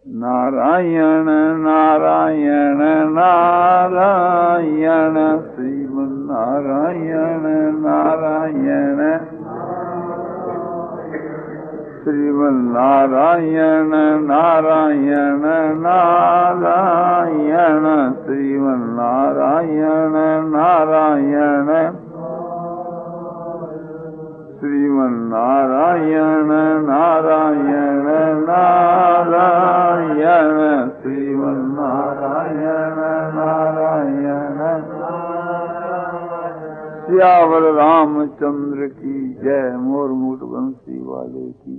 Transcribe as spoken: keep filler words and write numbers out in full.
नारायण नारायण नारायण श्रीमन्नारायण नारायण श्रीमन्नारायण नारायण नारायण श्रीमन्नारायण नारायण श्रीमन्नारायण नारायण नारायण श्रीमन्नारायण नारायण। सियावर रामचंद्र की जय। मोर मुकुट बंसी वाले की